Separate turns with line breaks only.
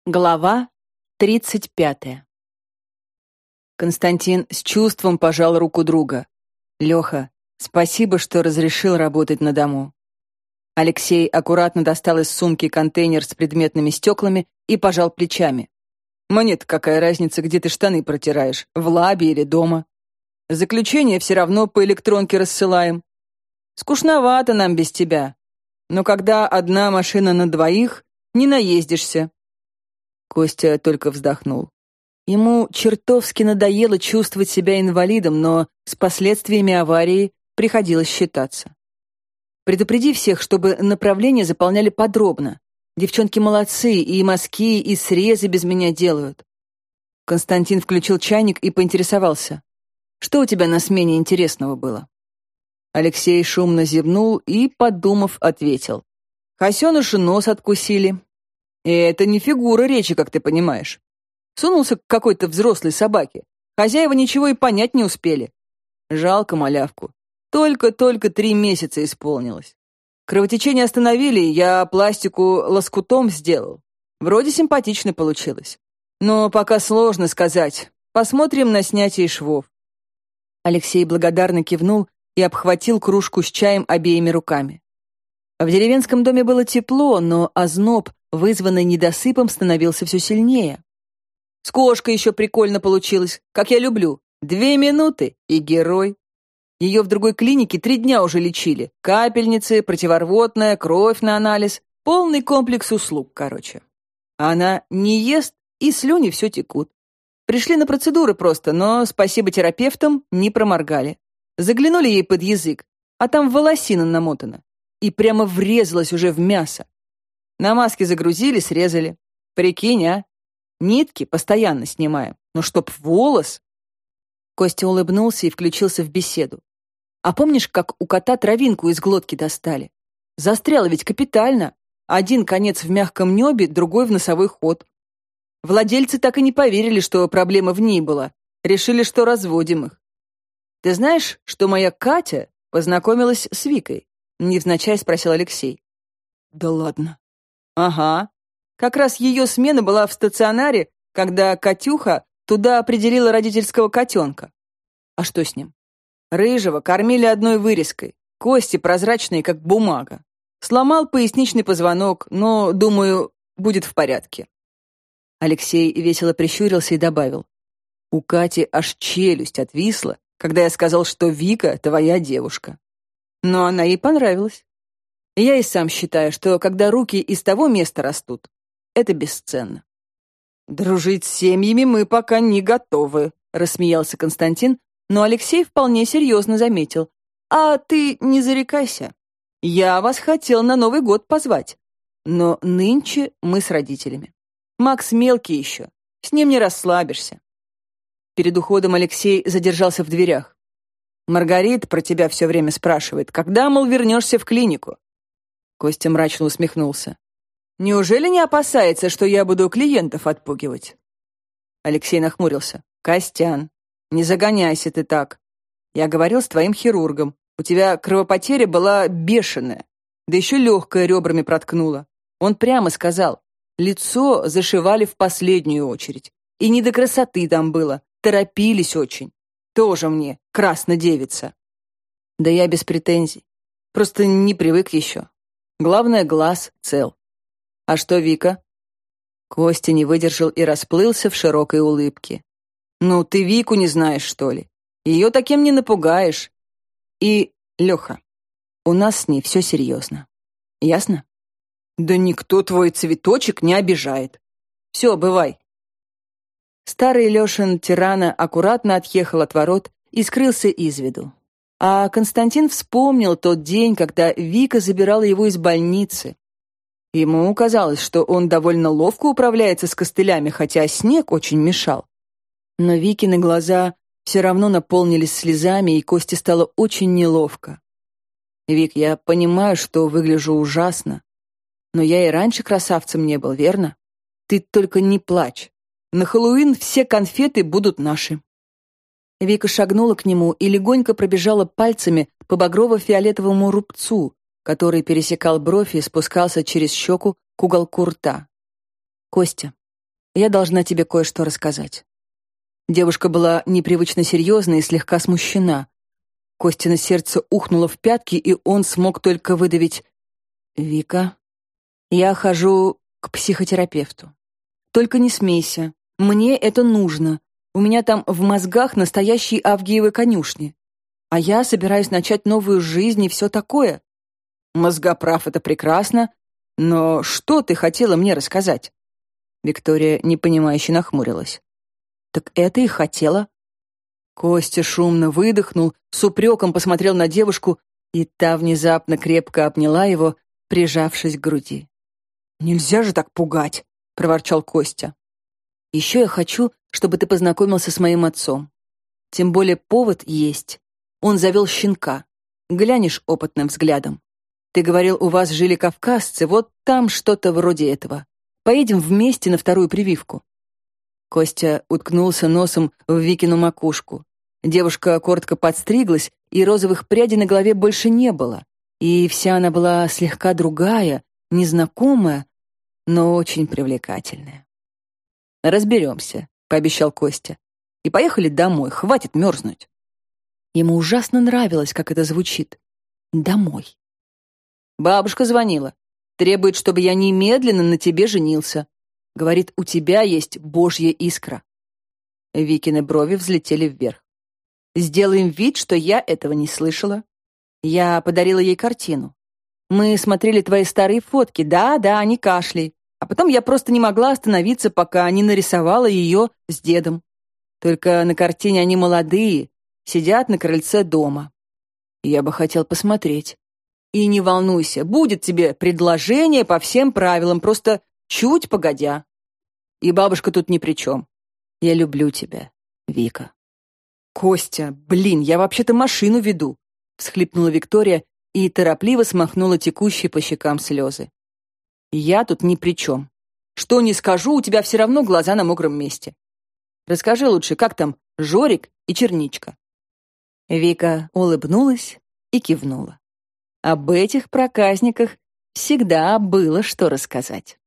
Глава 35. Константин с чувством пожал руку друга. «Леха, спасибо, что разрешил работать на дому». Алексей аккуратно достал из сумки контейнер с предметными стеклами и пожал плечами. «Мне-то какая разница, где ты штаны протираешь, в лабе или дома? Заключение все равно по электронке рассылаем. Скучновато нам без тебя. Но когда одна машина на двоих, не наездишься». Костя только вздохнул. Ему чертовски надоело чувствовать себя инвалидом, но с последствиями аварии приходилось считаться. «Предупреди всех, чтобы направления заполняли подробно. Девчонки молодцы, и мазки, и срезы без меня делают». Константин включил чайник и поинтересовался. «Что у тебя на смене интересного было?» Алексей шумно зевнул и, подумав, ответил. «Хасеныши нос откусили. И это не фигура речи, как ты понимаешь. Сунулся к какой-то взрослой собаке. Хозяева ничего и понять не успели. Жалко малявку. Только-только 3 месяца исполнилось. Кровотечение остановили, я пластику лоскутом сделал. Вроде симпатично получилось. Но пока сложно сказать. Посмотрим на снятие швов». Алексей благодарно кивнул и обхватил кружку с чаем обеими руками. В деревенском доме было тепло, но озноб, вызванный недосыпом, становился все сильнее. «С кошкой еще прикольно получилось, как я люблю. 2 минуты и герой. Ее в другой клинике 3 дня уже лечили. Капельницы, противорвотная, кровь на анализ. Полный комплекс услуг, короче. Она не ест, и слюни все текут. Пришли на процедуры просто, но, спасибо терапевтам, не проморгали. Заглянули ей под язык, а там волосина намотана. И прямо врезалась уже в мясо. На маске загрузили, срезали. Прикинь, а? Нитки постоянно снимаем. Но чтоб волос...» Костя улыбнулся и включился в беседу. «А помнишь, как у кота травинку из глотки достали? Застряло ведь капитально. Один конец в мягком небе, другой в носовой ход. Владельцы так и не поверили, что проблема в ней была. Решили, что разводим их. Ты знаешь, что моя Катя познакомилась с Викой?» Невзначай спросил Алексей. «Да ладно». «Ага. Как раз ее смена была в стационаре, когда Катюха туда определила родительского котенка. А что с ним? Рыжего кормили одной вырезкой, кости прозрачные, как бумага. Сломал поясничный позвонок, но, думаю, будет в порядке». Алексей весело прищурился и добавил. «У Кати аж челюсть отвисла, когда я сказал, что Вика твоя девушка. Но она ей понравилась. Я и сам считаю, что когда руки из того места растут, это бесценно». «Дружить с семьями мы пока не готовы», — рассмеялся Константин, но Алексей вполне серьезно заметил. «А ты не зарекайся. Я вас хотел на Новый год позвать. Но нынче мы с родителями. Макс мелкий еще, с ним не расслабишься». Перед уходом Алексей задержался в дверях. «Маргарита про тебя все время спрашивает, когда, мол, вернешься в клинику?» Костя мрачно усмехнулся. «Неужели не опасается, что я буду клиентов отпугивать?» Алексей нахмурился. «Костян, не загоняйся ты так. Я говорил с твоим хирургом. У тебя кровопотеря была бешеная, да еще легкая ребрами проткнула. Он прямо сказал, лицо зашивали в последнюю очередь. И не до красоты там было, торопились очень. Тоже мне, краснодевица». «Да я без претензий. Просто не привык еще. Главное, глаз цел. А что Вика?» Костя не выдержал и расплылся в широкой улыбке. «Ну, ты Вику не знаешь, что ли? Ее таким не напугаешь. И, Леха, у нас с ней все серьезно. Ясно?» «Да никто твой цветочек не обижает. Все, бывай». Старый Лешин тирана аккуратно отъехал от ворот и скрылся из виду. А Константин вспомнил тот день, когда Вика забирала его из больницы. Ему казалось, что он довольно ловко управляется с костылями, хотя снег очень мешал. Но Викины глаза все равно наполнились слезами, и Косте стало очень неловко. «Вик, я понимаю, что выгляжу ужасно, но я и раньше красавцем не был, верно? Ты только не плачь. На Хэллоуин все конфеты будут наши». Вика шагнула к нему и легонько пробежала пальцами по багрово-фиолетовому рубцу, который пересекал бровь и спускался через щеку к уголку рта. «Костя, Я должна тебе кое-что рассказать». Девушка была непривычно серьезна и слегка смущена. Костина сердце ухнуло в пятки, и он смог только выдавить: «Вика, я хожу к психотерапевту. Только не смейся, мне это нужно. У меня там в мозгах настоящие авгиевы конюшни. А я собираюсь начать новую жизнь и все такое». «Мозгоправ — это прекрасно, но что ты хотела мне рассказать?» Виктория непонимающе нахмурилась. «Так это и хотела». Костя шумно выдохнул, с упреком посмотрел на девушку, и та внезапно крепко обняла его, прижавшись к груди. «Нельзя же так пугать», — проворчал Костя. «Еще я хочу, чтобы ты познакомился с моим отцом. Тем более повод есть. Он завел щенка. Глянешь опытным взглядом. Ты говорил, у вас жили кавказцы, вот там что-то вроде этого. Поедем вместе на вторую прививку». Костя уткнулся носом в Викину макушку. Девушка коротко подстриглась, и розовых прядей на голове больше не было. И вся она была слегка другая, незнакомая, но очень привлекательная. «Разберемся», — пообещал Костя. «И поехали домой, хватит мерзнуть». Ему ужасно нравилось, как это звучит. «Домой». «Бабушка звонила. Требует, чтобы я немедленно на тебе женился. Говорит, у тебя есть божья искра». Викины брови взлетели вверх. «Сделаем вид, что я этого не слышала. Я подарила ей картину. Мы смотрели твои старые фотки, да, не кашляй. А потом я просто не могла остановиться, пока не нарисовала ее с дедом. Только на картине они молодые, сидят на крыльце дома. Я бы хотел посмотреть. И не волнуйся, будет тебе предложение по всем правилам, просто чуть погодя. И бабушка тут ни при чем. Я люблю тебя, Вика». «Костя, блин, я вообще-то машину веду», — всхлипнула Виктория и торопливо смахнула текущие по щекам слезы. «Я тут ни при чем. Что ни скажу, у тебя все равно глаза на мокром месте. Расскажи лучше, как там Жорик и Черничка?» Вика улыбнулась и кивнула. Об этих проказниках всегда было что рассказать.